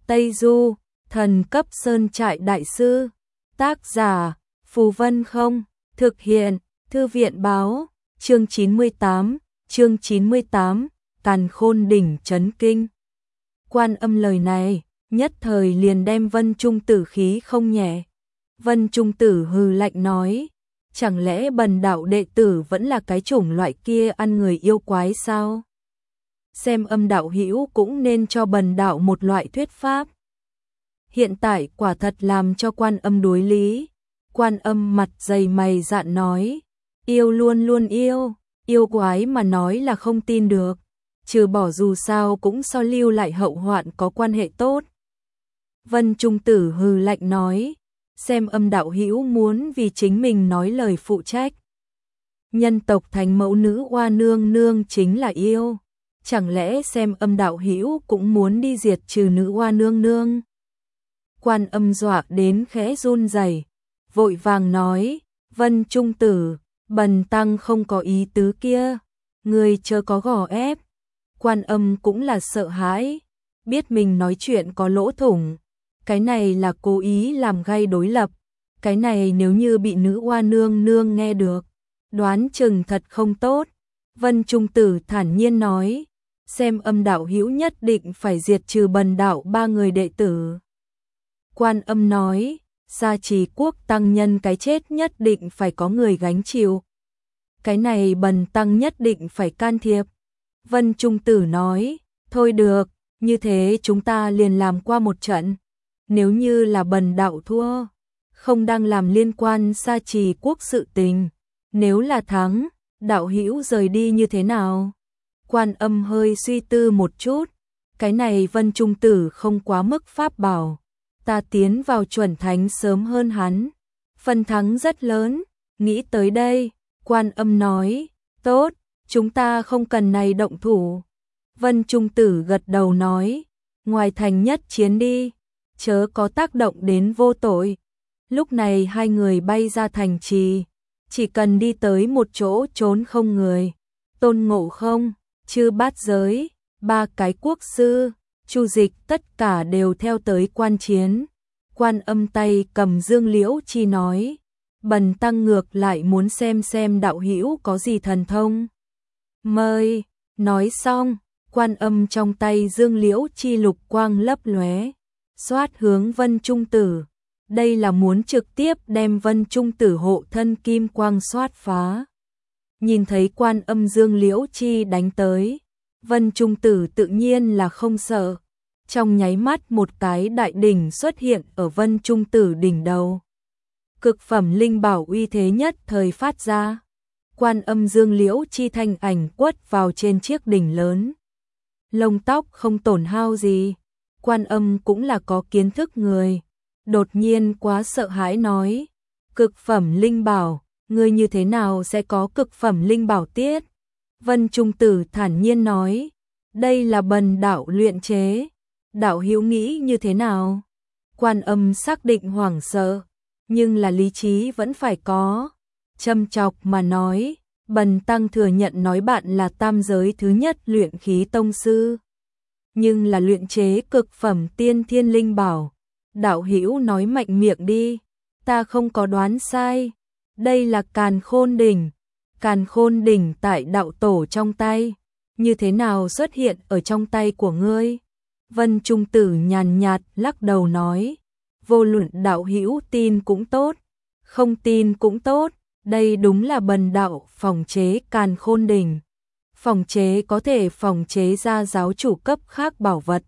Tây Du, thần cấp sơn trại đại sư. Tác giả, Phù Vân Không. Thực hiện, Thư viện báo. Chương 98, Càn Khôn đỉnh chấn kinh. Quan Âm lời này, nhất thời liền đem Vân Trung Tử khí không nhẹ. Vân Trung Tử hừ lạnh nói, chẳng lẽ bần đạo đệ tử vẫn là cái chủng loại kia ăn người yêu quái sao? Xem Âm đạo hữu cũng nên cho bần đạo một loại thuyết pháp. Hiện tại quả thật làm cho Quan Âm đối lý. Quan Âm mặt dày mày dạn nói, yêu luôn luôn yêu quái mà nói là không tin được, trừ bỏ dù sao cũng so lưu lại hậu hoạn có quan hệ tốt. Vân Trung Tử hừ lạnh nói, xem Âm đạo hữu muốn vì chính mình nói lời phụ trách. Nhân tộc thánh mẫu nữ Hoa nương nương chính là yêu, chẳng lẽ xem Âm đạo hữu cũng muốn đi diệt trừ nữ Hoa nương nương? Quan Âm dọa đến khẽ run rẩy, vội vàng nói, Vân Trung Tử, bần tăng không có ý tứ kia, người chớ có gò ép. Quan Âm cũng là sợ hãi, biết mình nói chuyện có lỗ thủng, cái này là cố ý làm gây đối lập, cái này nếu như bị nữ Hoa nương nương nghe được, đoán chừng thật không tốt. Vân Trung Tử thản nhiên nói, xem Âm đạo hữu nhất định phải diệt trừ bần đạo 3 người đệ tử. Quan Âm nói, Gia Trì Quốc tăng nhân cái chết nhất định phải có người gánh chịu. Cái này bần tăng nhất định phải can thiệp. Vân Trung Tử nói, thôi được, như thế chúng ta liền làm qua một trận. Nếu như là bần đạo thua, không đang làm liên quan Gia Trì Quốc sự tình. Nếu là thắng, đạo hữu rời đi như thế nào? Quan Âm hơi suy tư một chút. Cái này Vân Trung Tử không quá mức pháp bảo. Ta tiến vào chuẩn thánh sớm hơn hắn, phần thắng rất lớn. Nghĩ tới đây, Quan Âm nói, tốt, chúng ta không cần này động thủ. Vân Trung Tử gật đầu nói, ngoài thành nhất chiến đi, chớ có tác động đến vô tội. Lúc này hai người bay ra thành trì, chỉ cần đi tới một chỗ trốn không người. Tôn Ngộ Không, Chư Bát Giới, 3 cái quốc sư, Chu Dịch tất cả đều theo tới quan chiến. Quan Âm tay cầm dương liễu chi nói, bần tăng ngược lại muốn xem đạo hữu có gì thần thông. Mời, nói xong, Quan Âm trong tay dương liễu chi lục quang lấp lóe, xoát hướng Vân Trung Tử. Đây là muốn trực tiếp đem Vân Trung Tử hộ thân kim quang xoát phá. Nhìn thấy Quan Âm dương liễu chi đánh tới, Vân Trung Tử tự nhiên là không sợ. Trong nháy mắt một cái đại đỉnh xuất hiện ở Vân Trung Tử đỉnh đầu. Cực phẩm linh bảo uy thế nhất thời phát ra. Quan Âm dương liễu chi thanh ảnh quất vào trên chiếc đỉnh lớn. Lông tóc không tổn hao gì. Quan Âm cũng là có kiến thức người. Đột nhiên quá sợ hãi nói, cực phẩm linh bảo, ngươi như thế nào sẽ có cực phẩm linh bảo tiết? Vân Trung Tử thản nhiên nói, đây là bần đạo luyện chế. Đạo hữu nghĩ như thế nào? Quan Âm xác định hoảng sợ, nhưng là lý trí vẫn phải có. Châm chọc mà nói, bần tăng thừa nhận nói bạn là tam giới thứ nhất luyện khí tông sư, nhưng là luyện chế cực phẩm tiên thiên linh bảo. Đạo hữu nói mạnh miệng đi, ta không có đoán sai. Đây là Càn Khôn đỉnh. Càn Khôn đỉnh tại đạo tổ trong tay, như thế nào xuất hiện ở trong tay của ngươi? Vân Trung Tử nhàn nhạt lắc đầu nói, vô luận đạo hữu tin cũng tốt, không tin cũng tốt, đây đúng là bần đạo phòng chế Càn Khôn đỉnh. Phòng chế có thể phòng chế ra giáo chủ cấp khác bảo vật.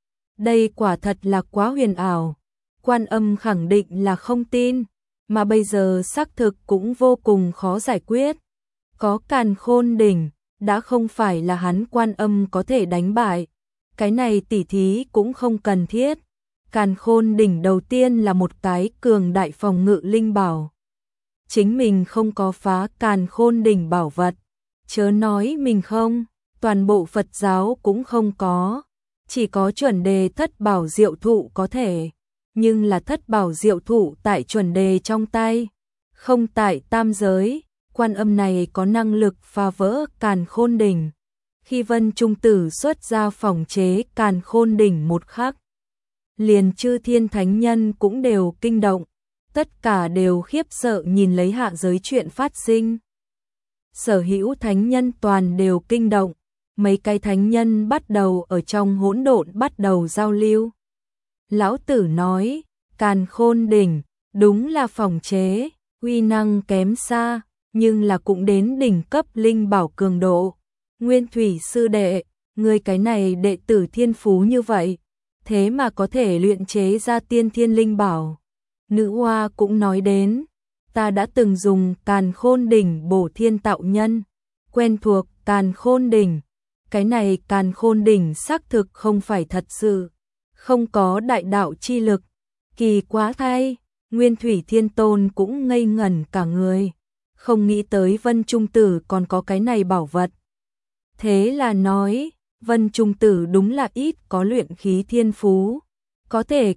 Đây quả thật là quá huyền ảo. Quan Âm khẳng định là không tin, mà bây giờ xác thực cũng vô cùng khó giải quyết. Có Càn Khôn đỉnh, đã không phải là hắn Quan Âm có thể đánh bại. Cái này tỉ thí cũng không cần thiết. Càn Khôn đỉnh đầu tiên là một cái cường đại phòng ngự linh bảo. Chính mình không có phá Càn Khôn đỉnh bảo vật, chớ nói mình không, toàn bộ Phật giáo cũng không có. Chỉ có chuẩn đề thất bảo diệu thụ có thể, nhưng là thất bảo diệu thụ tại chuẩn đề trong tay, không tại tam giới. Quan Âm này có năng lực phá vỡ Càn Khôn đỉnh. Khi Vân Trung Tử xuất ra phòng chế Càn Khôn đỉnh một khắc, liền chư thiên thánh nhân cũng đều kinh động, tất cả đều khiếp sợ nhìn lấy hạ giới chuyện phát sinh. Sở hữu thánh nhân toàn đều kinh động, mấy cái thánh nhân bắt đầu ở trong hỗn độn bắt đầu giao lưu. Lão tử nói, Càn Khôn đỉnh, đúng là phòng chế, uy năng kém xa, nhưng là cũng đến đỉnh cấp linh bảo cường độ. Nguyên Thủy sư đệ, người cái này đệ tử thiên phú như vậy, thế mà có thể luyện chế ra tiên thiên linh bảo. Nữ hoa cũng nói đến, ta đã từng dùng Càn Khôn đỉnh bổ thiên tạo nhân, quen thuộc Càn Khôn đỉnh. Cái này Càn Khôn đỉnh xác thực không phải thật sự, không có đại đạo chi lực. Kỳ quá thay, Nguyên Thủy Thiên Tôn cũng ngây ngẩn cả người, không nghĩ tới Vân Trung Tử còn có cái này bảo vật. Thế là nói, Vân Trung Tử đúng là ít có luyện khí thiên phú, có thể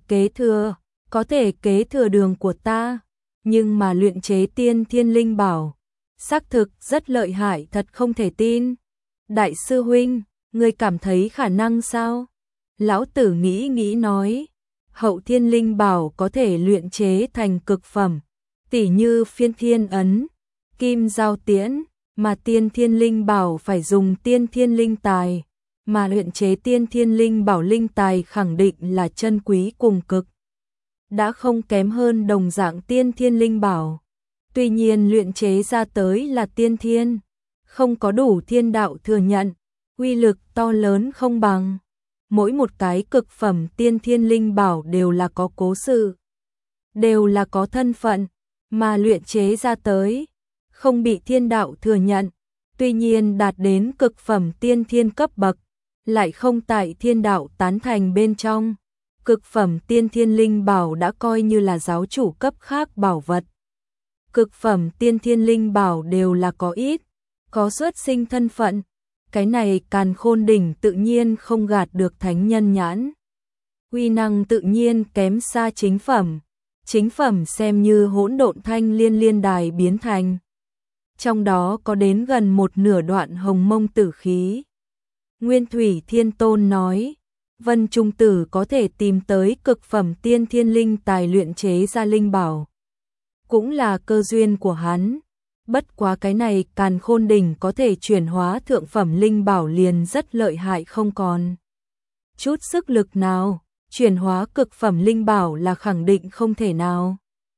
kế thừa đường của ta, nhưng mà luyện chế tiên thiên linh bảo, xác thực rất lợi hại, thật không thể tin. Đại sư huynh, ngươi cảm thấy khả năng sao? Lão tử nghĩ nói, hậu thiên linh bảo có thể luyện chế thành cực phẩm, tỉ như phiên thiên ấn, kim giao tiễn, mà tiên thiên linh bảo phải dùng tiên thiên linh tài, mà luyện chế tiên thiên linh bảo linh tài khẳng định là chân quý cùng cực. Đã không kém hơn đồng dạng tiên thiên linh bảo. Tuy nhiên luyện chế ra tới là tiên thiên, không có đủ thiên đạo thừa nhận, uy lực to lớn không bằng. Mỗi một cái cực phẩm tiên thiên linh bảo đều là có cố sự, đều là có thân phận, mà luyện chế ra tới, không bị thiên đạo thừa nhận, tuy nhiên đạt đến cực phẩm tiên thiên cấp bậc, lại không tại thiên đạo tán thành bên trong. Cực phẩm tiên thiên linh bảo đã coi như là giáo chủ cấp khác bảo vật. Cực phẩm tiên thiên linh bảo đều là có ít, có xuất sinh thân phận. Cái này Càn Khôn đỉnh tự nhiên không gạt được thánh nhân nhãn. Uy năng tự nhiên kém xa chính phẩm. Chính phẩm xem như hỗn độn thanh liên đài biến thành. Trong đó có đến gần một nửa đoạn hồng mông tử khí. Nguyên Thủy Thiên Tôn nói, Vân Trung Tử có thể tìm tới cực phẩm tiên thiên linh tài luyện chế ra linh bảo, cũng là cơ duyên của hắn. Bất quá cái này Càn Khôn đỉnh có thể chuyển hóa thượng phẩm linh bảo liền rất lợi hại, không còn chút sức lực nào, chuyển hóa cực phẩm linh bảo là khẳng định không thể nào.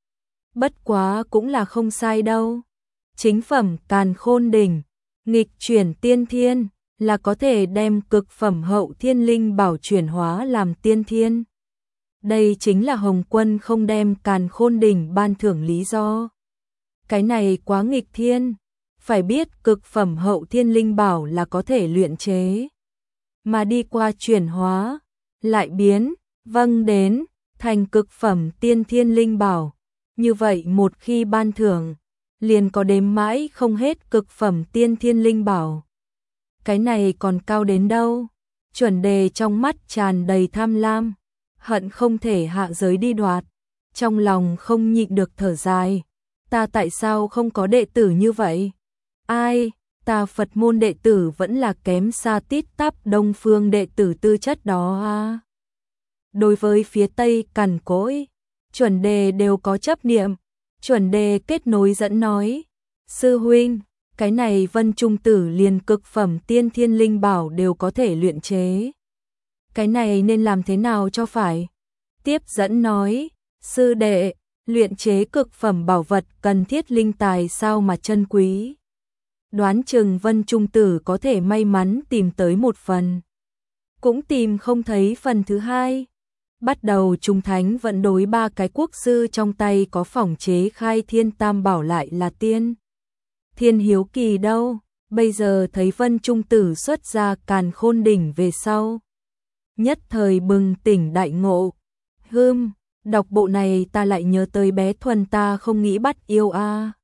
Bất quá cũng là không sai đâu. Chính phẩm Càn Khôn đỉnh, nghịch chuyển tiên thiên, là có thể đem cực phẩm hậu thiên linh bảo chuyển hóa làm tiên thiên. Đây chính là Hồng Quân không đem Càn Khôn đỉnh ban thưởng lý do. Cái này quá nghịch thiên, phải biết cực phẩm hậu thiên linh bảo là có thể luyện chế, mà đi qua chuyển hóa, lại biến, đến, thành cực phẩm tiên thiên linh bảo. Như vậy một khi ban thưởng, liền có đếm mãi không hết cực phẩm tiên thiên linh bảo. Cái này còn cao đến đâu? Chuẩn Đề trong mắt tràn đầy tham lam, hận không thể hạ giới đi đoạt, trong lòng không nhịn được thở dài. Ta tại sao không có đệ tử như vậy? Ai, ta Phật môn đệ tử vẫn là kém xa tít tắp Đông phương đệ tử tư chất đó à. Đối với phía Tây cằn cỗi, Chuẩn Đề đều có chấp niệm. Chuẩn Đề kết nối dẫn nói, sư huynh, cái này Vân Trung Tử liền cực phẩm tiên thiên linh bảo đều có thể luyện chế. Cái này nên làm thế nào cho phải? Tiếp dẫn nói, sư đệ, luyện chế cực phẩm bảo vật cần thiết linh tài sao mà chân quý. Đoán chừng Vân Trung Tử có thể may mắn tìm tới một phần, cũng tìm không thấy phần thứ hai. Bắt đầu Trung Thánh vẫn đối ba cái quốc sư trong tay có phỏng chế khai thiên tam bảo lại là tiên thiên hiếu kỳ đâu. Bây giờ thấy Vân Trung Tử xuất ra Càn Khôn đỉnh về sau, nhất thời bừng tỉnh đại ngộ. Đọc bộ này ta lại nhớ tới bé Thuần ta không nghĩ bắt yêu a.